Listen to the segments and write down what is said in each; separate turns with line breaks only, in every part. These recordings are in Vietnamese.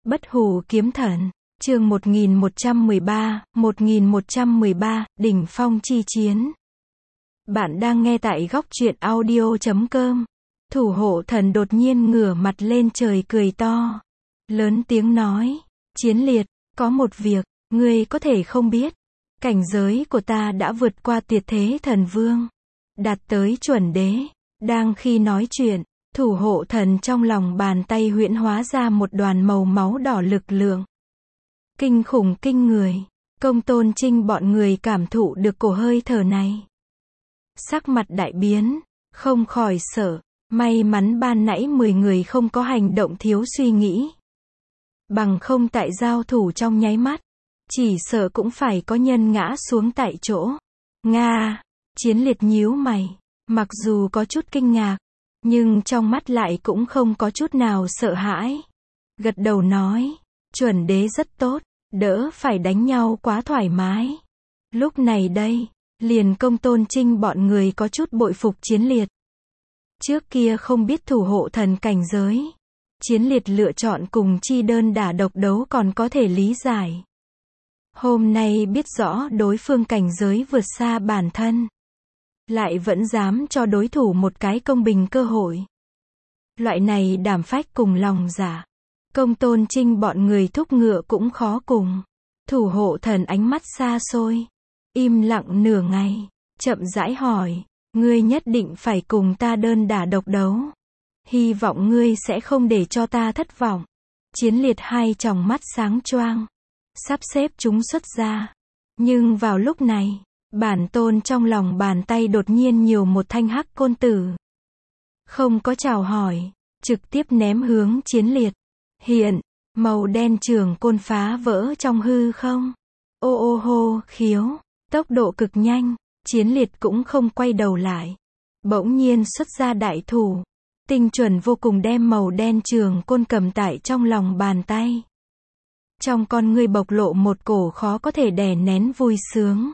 Bất hủ kiếm thần, chương 1113, đỉnh phong chi chiến. Bạn đang nghe tại góc truyện audio.com. Thủ hộ thần đột nhiên ngửa mặt lên trời cười to. Lớn tiếng nói, Chiến Liệt, có một việc, ngươi có thể không biết. Cảnh giới của ta đã vượt qua tuyệt thế thần vương. Đạt tới chuẩn đế. Đang khi nói chuyện, thủ hộ thần trong lòng bàn tay huyễn hóa ra một đoàn màu máu đỏ lực lượng. Kinh khủng kinh người. Công Tôn Trinh bọn người cảm thụ được cổ hơi thở này. Sắc mặt đại biến, không khỏi sợ. May mắn ban nãy 10 người không có hành động thiếu suy nghĩ. Bằng không tại giao thủ trong nháy mắt, chỉ sợ cũng phải có nhân ngã xuống tại chỗ. Nga, Chiến Liệt nhíu mày, mặc dù có chút kinh ngạc, nhưng trong mắt lại cũng không có chút nào sợ hãi. Gật đầu nói, chuẩn đế rất tốt, đỡ phải đánh nhau quá thoải mái. Lúc này đây, liền Công Tôn Trinh bọn người có chút bội phục Chiến Liệt. Trước kia không biết thủ hộ thần cảnh giới, Chiến Liệt lựa chọn cùng chi đơn đả độc đấu còn có thể lý giải. Hôm nay biết rõ đối phương cảnh giới vượt xa bản thân, lại vẫn dám cho đối thủ một cái công bình cơ hội. Loại này đảm phách cùng lòng dạ, Công Tôn Trinh bọn người thúc ngựa cũng khó cùng. Thủ hộ thần ánh mắt xa xôi, im lặng nửa ngày, chậm rãi hỏi, ngươi nhất định phải cùng ta đơn đả độc đấu. Hy vọng ngươi sẽ không để cho ta thất vọng. Chiến Liệt hai tròng mắt sáng choang, sắp xếp chúng xuất ra. Nhưng vào lúc này, bản tôn trong lòng bàn tay đột nhiên nhiều một thanh hắc côn tử. Không có chào hỏi, trực tiếp ném hướng Chiến Liệt. Hiện, màu đen trường côn phá vỡ trong hư không. Ô ô hô, khiếu, tốc độ cực nhanh, Chiến Liệt cũng không quay đầu lại. Bỗng nhiên xuất ra đại thủ, tinh chuẩn vô cùng đem màu đen trường côn cầm tại trong lòng bàn tay. Trong con ngươi bộc lộ một cổ khó có thể đè nén vui sướng.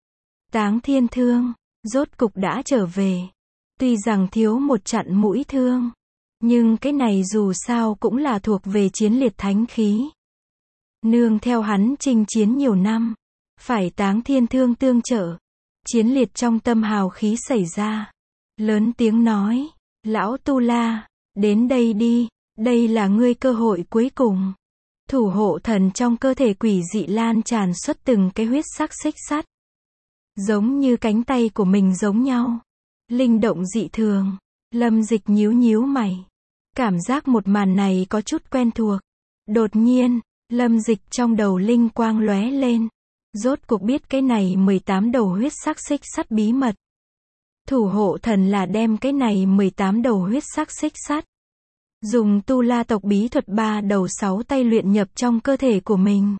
Táng Thiên Thương, rốt cục đã trở về. Tuy rằng thiếu một chặn mũi thương, nhưng cái này dù sao cũng là thuộc về Chiến Liệt thánh khí. Nương theo hắn chinh chiến nhiều năm, phải Táng Thiên Thương tương trợ. Chiến Liệt trong tâm hào khí xảy ra. Lớn tiếng nói, lão Tu La, đến đây đi, đây là ngươi cơ hội cuối cùng. Thủ hộ thần trong cơ thể quỷ dị lan tràn xuất từng cái huyết sắc xích sắt. Giống như cánh tay của mình giống nhau. Linh động dị thường. Lâm Dịch nhíu nhíu mày. Cảm giác một màn này có chút quen thuộc. Đột nhiên, Lâm Dịch trong đầu linh quang lóe lên. Rốt cuộc biết cái này 18 đầu huyết sắc xích sắt bí mật. Thủ hộ thần là đem cái này 18 đầu huyết sắc xích sắt, dùng Tu La tộc bí thuật 3 đầu 6 tay luyện nhập trong cơ thể của mình.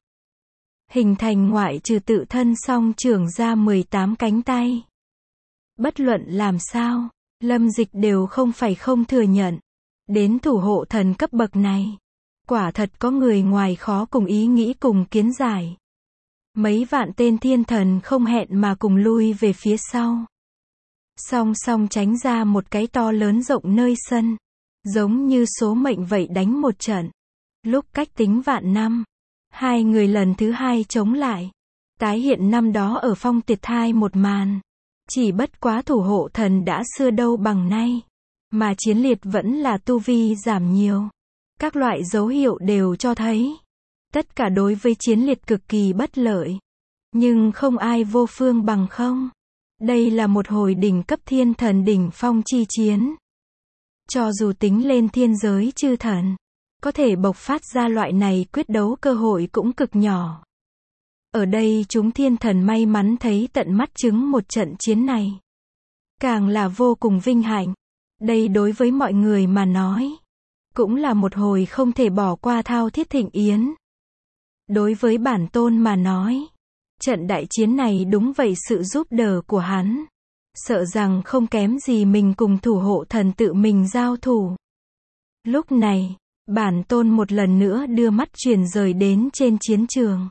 Hình thành ngoại trừ tự thân song trưởng ra 18 cánh tay. Bất luận làm sao, Lâm Dịch đều không phải không thừa nhận. Đến thủ hộ thần cấp bậc này, quả thật có người ngoài khó cùng ý nghĩ cùng kiến giải. Mấy vạn tên thiên thần không hẹn mà cùng lui về phía sau. Song song tránh ra một cái to lớn rộng nơi sân. Giống như số mệnh vậy đánh một trận. Lúc cách tính vạn năm, hai người lần thứ hai chống lại. Tái hiện năm đó ở Phong Tiệt Thai một màn. Chỉ bất quá thủ hộ thần đã xưa đâu bằng nay. Mà Chiến Liệt vẫn là tu vi giảm nhiều. Các loại dấu hiệu đều cho thấy. Tất cả đối với Chiến Liệt cực kỳ bất lợi. Nhưng không ai vô phương bằng không. Đây là một hồi đỉnh cấp thiên thần đỉnh phong chi chiến. Cho dù tính lên thiên giới chư thần, có thể bộc phát ra loại này quyết đấu cơ hội cũng cực nhỏ. Ở đây chúng thiên thần may mắn thấy tận mắt chứng một trận chiến này. Càng là vô cùng vinh hạnh. Đây đối với mọi người mà nói, cũng là một hồi không thể bỏ qua thao thiết thịnh yến. Đối với bản tôn mà nói, trận đại chiến này đúng vậy sự giúp đỡ của hắn. Sợ rằng không kém gì mình cùng thủ hộ thần tự mình giao thủ. Lúc này, bản tôn một lần nữa đưa mắt chuyển rời đến trên chiến trường.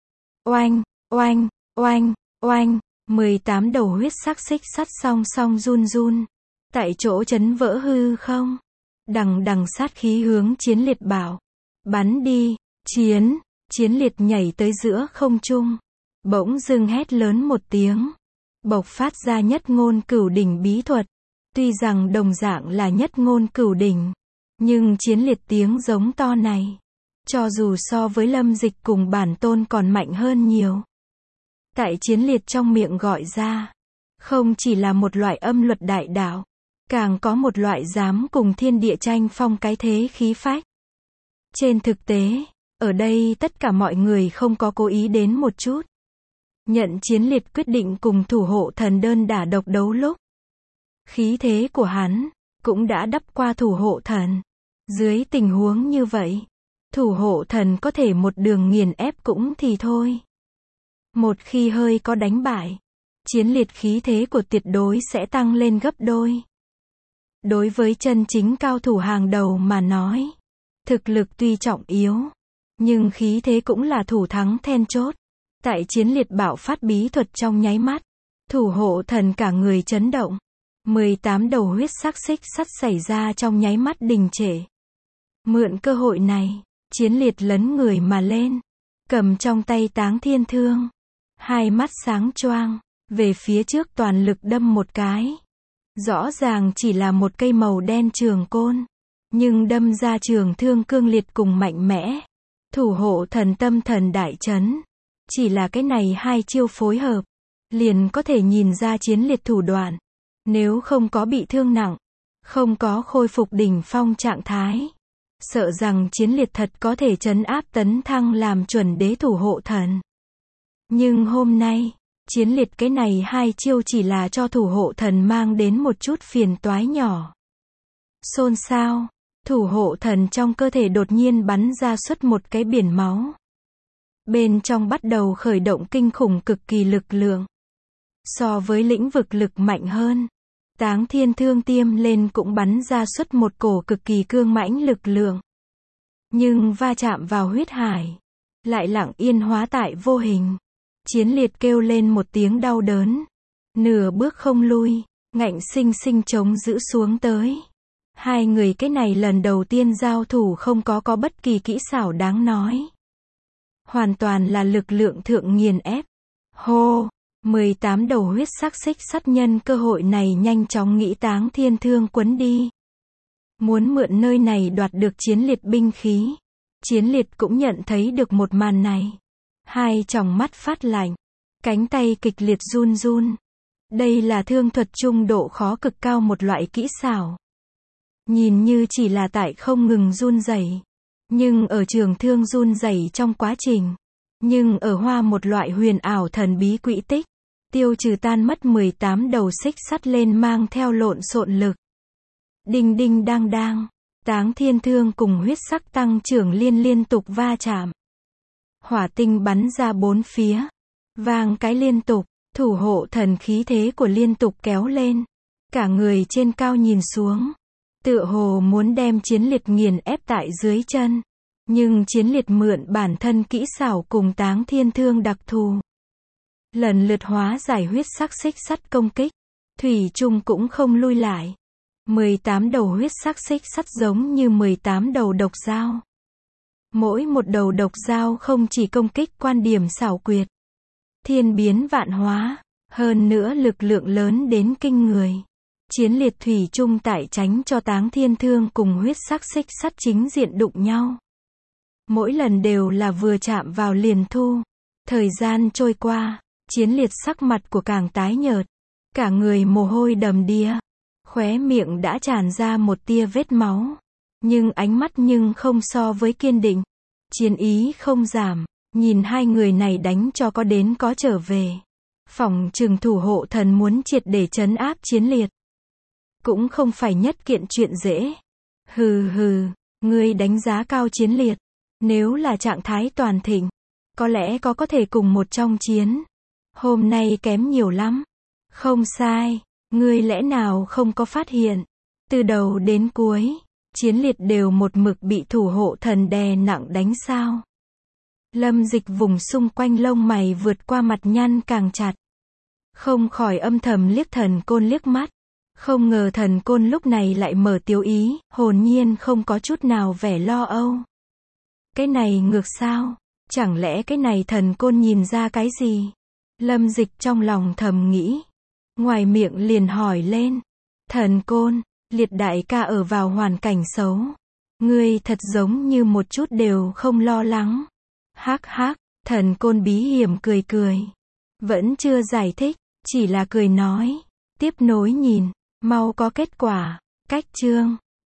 Oanh, oanh, oanh, oanh, 18 đầu huyết sắc xích sắt song song run run. Tại chỗ chấn vỡ hư không. Đằng đằng sát khí hướng Chiến Liệt bảo. Bắn đi, Chiến liệt nhảy tới giữa không trung. Bỗng dưng hét lớn một tiếng. Bộc phát ra nhất ngôn cửu đỉnh bí thuật. Tuy rằng đồng dạng là nhất ngôn cửu đỉnh. Nhưng chiến liệt tiếng giống to này. Cho dù so với Lâm Dịch cùng bản tôn còn mạnh hơn nhiều. Tại chiến liệt trong miệng gọi ra. Không chỉ là một loại âm luật đại đạo. Càng có một loại dám cùng thiên địa tranh phong cái thế khí phách. Trên thực tế, ở đây tất cả mọi người không có cố ý đến một chút. Nhận chiến liệt quyết định cùng thủ hộ thần đơn đả độc đấu lúc. Khí thế của hắn, cũng đã đắp qua thủ hộ thần. Dưới tình huống như vậy, thủ hộ thần có thể một đường nghiền ép cũng thì thôi. Một khi hơi có đánh bại, chiến liệt khí thế của tuyệt đối sẽ tăng lên gấp đôi. Đối với chân chính cao thủ hàng đầu mà nói, thực lực tuy trọng yếu, nhưng khí thế cũng là thủ thắng then chốt. Tại chiến liệt bạo phát bí thuật trong nháy mắt, thủ hộ thần cả người chấn động. 18 đầu huyết sắc xích sắt xảy ra trong nháy mắt đình trệ. Mượn cơ hội này, chiến liệt lấn người mà lên, cầm trong tay Táng Thiên Thương, hai mắt sáng choang, về phía trước toàn lực đâm một cái. Rõ ràng chỉ là một cây màu đen trường côn, nhưng đâm ra trường thương cương liệt cùng mạnh mẽ. Thủ hộ thần tâm thần đại chấn. Chỉ là cái này hai chiêu phối hợp, liền có thể nhìn ra chiến liệt thủ đoạn. Nếu không có bị thương nặng, không có khôi phục đỉnh phong trạng thái, sợ rằng chiến liệt thật có thể trấn áp tấn thăng làm chuẩn đế thủ hộ thần. Nhưng hôm nay, chiến liệt cái này hai chiêu chỉ là cho thủ hộ thần mang đến một chút phiền toái nhỏ. Xôn xao, thủ hộ thần trong cơ thể đột nhiên bắn ra xuất một cái biển máu. Bên trong bắt đầu khởi động kinh khủng cực kỳ lực lượng. So với lĩnh vực lực mạnh hơn, Táng Thiên Thương tiêm lên cũng bắn ra xuất một cổ cực kỳ cương mãnh lực lượng. Nhưng va chạm vào huyết hải, lại lặng yên hóa tại vô hình. Chiến liệt kêu lên một tiếng đau đớn. Nửa bước không lui, ngạnh sinh sinh chống giữ xuống tới. Hai người cái này lần đầu tiên giao thủ không có bất kỳ kỹ xảo đáng nói. Hoàn toàn là lực lượng thượng nghiền ép. Hô! 18 đầu huyết sắc xích sắt nhân cơ hội này nhanh chóng nghĩ Táng Thiên Thương quấn đi. Muốn mượn nơi này đoạt được chiến liệt binh khí. Chiến liệt cũng nhận thấy được một màn này. Hai tròng mắt phát lạnh. Cánh tay kịch liệt run run. Đây là thương thuật trung độ khó cực cao một loại kỹ xảo. Nhìn như chỉ là tại không ngừng run rẩy, nhưng ở trường thương run rẩy trong quá trình, nhưng ở hoa một loại huyền ảo thần bí quỹ tích, tiêu trừ tan mất 18 đầu xích sắt lên mang theo lộn xộn lực. Đinh đinh đang đang, Táng Thiên Thương cùng huyết sắc tăng trưởng liên tục va chạm. Hỏa tinh bắn ra bốn phía, vang cái liên tục, thủ hộ thần khí thế của liên tục kéo lên. Cả người trên cao nhìn xuống, tựa hồ muốn đem chiến liệt nghiền ép tại dưới chân. Nhưng chiến liệt mượn bản thân kỹ xảo cùng Táng Thiên Thương đặc thù. Lần lượt hóa giải huyết sắc xích sắt công kích. Thủy chung cũng không lui lại. 18 đầu huyết sắc xích sắt giống như 18 đầu độc dao. Mỗi một đầu độc dao không chỉ công kích quan điểm xảo quyệt, thiên biến vạn hóa, hơn nữa lực lượng lớn đến kinh người. Chiến liệt thủy chung tại tránh cho Táng Thiên Thương cùng huyết sắc xích sắt chính diện đụng nhau. Mỗi lần đều là vừa chạm vào liền thu. Thời gian trôi qua, chiến liệt sắc mặt của càng tái nhợt. Cả người mồ hôi đầm đìa. Khóe miệng đã tràn ra một tia vết máu. Nhưng ánh mắt nhưng không so với kiên định. Chiến ý không giảm. Nhìn hai người này đánh cho có đến có trở về. Phỏng chừng thủ hộ thần muốn triệt để trấn áp chiến liệt. Cũng không phải nhất kiện chuyện dễ. Hừ hừ, ngươi đánh giá cao chiến liệt. Nếu là trạng thái toàn thịnh, có lẽ có thể cùng một trong chiến. Hôm nay kém nhiều lắm. Không sai, ngươi lẽ nào không có phát hiện. Từ đầu đến cuối, chiến liệt đều một mực bị thủ hộ thần đè nặng đánh sao. Lâm Dịch vùng xung quanh lông mày vượt qua mặt nhăn càng chặt. Không khỏi âm thầm liếc Thần Côn liếc mắt. Không ngờ Thần Côn lúc này lại mở tiếu ý, hồn nhiên không có chút nào vẻ lo âu. Cái này ngược sao? Chẳng lẽ cái này thần côn nhìn ra cái gì? Lâm Dịch trong lòng thầm nghĩ. Ngoài miệng liền hỏi lên. Thần côn, Liệt đại ca ở vào hoàn cảnh xấu. Ngươi thật giống như một chút đều không lo lắng. Hắc hắc, thần côn bí hiểm cười cười. Vẫn chưa giải thích, chỉ là cười nói. Tiếp nối nhìn, mau có kết quả. Cách chương